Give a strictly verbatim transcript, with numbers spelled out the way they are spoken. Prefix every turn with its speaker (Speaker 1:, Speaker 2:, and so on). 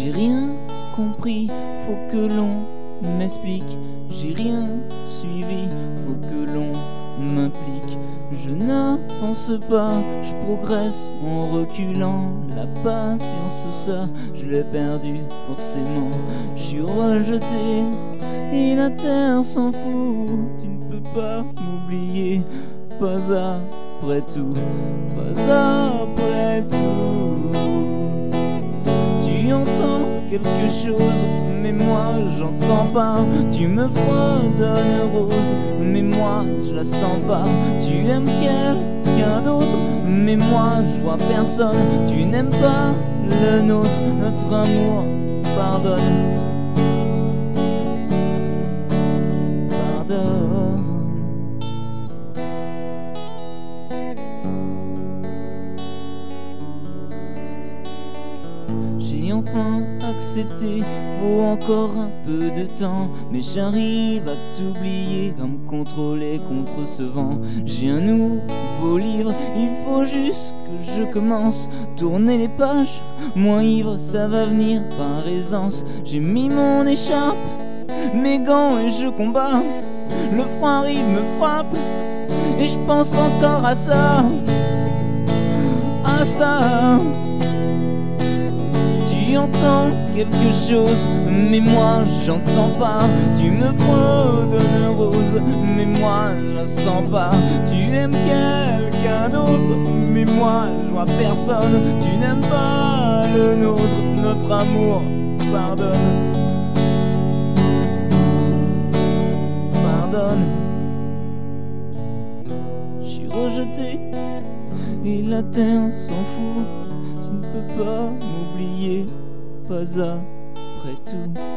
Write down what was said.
Speaker 1: J'ai rien compris, faut que l'on m'explique. J'ai rien suivi, faut que l'on m'implique. Je n'avance pas, je progresse en reculant. La patience, ça, je l'ai perdu forcément. Je suis rejeté et la terre s'en fout. Tu ne peux pas m'oublier, pas après tout, pas après tout. Tu entends quelque chose, mais moi j'entends pas. Tu me fredonnes rose, mais moi je la sens pas. Tu aimes quelqu'un d'autre, mais moi je vois personne. Tu n'aimes pas le nôtre, notre amour, pardonne. Pardonne. J'ai enfin accepté, faut encore un peu de temps, mais j'arrive à t'oublier, à me contrôler contre ce vent. J'ai un nouveau livre, il faut juste que je commence. Tourner les pages, moins ivre, ça va venir par aisance. J'ai mis mon écharpe, mes gants et je combats. Le froid arrive, me frappe, et je pense encore à ça, à ça. Tu entends quelque chose, mais moi j'entends pas. Tu me fredonnes rose, mais moi je la sens pas. Tu aimes quelqu'un d'autre, mais moi je vois personne. Tu n'aimes pas le nôtre, notre amour, pardonne. Pardonne. Je suis rejeté et la terre s'en fout. Tu ne peux pas m'oublier, pas après tout.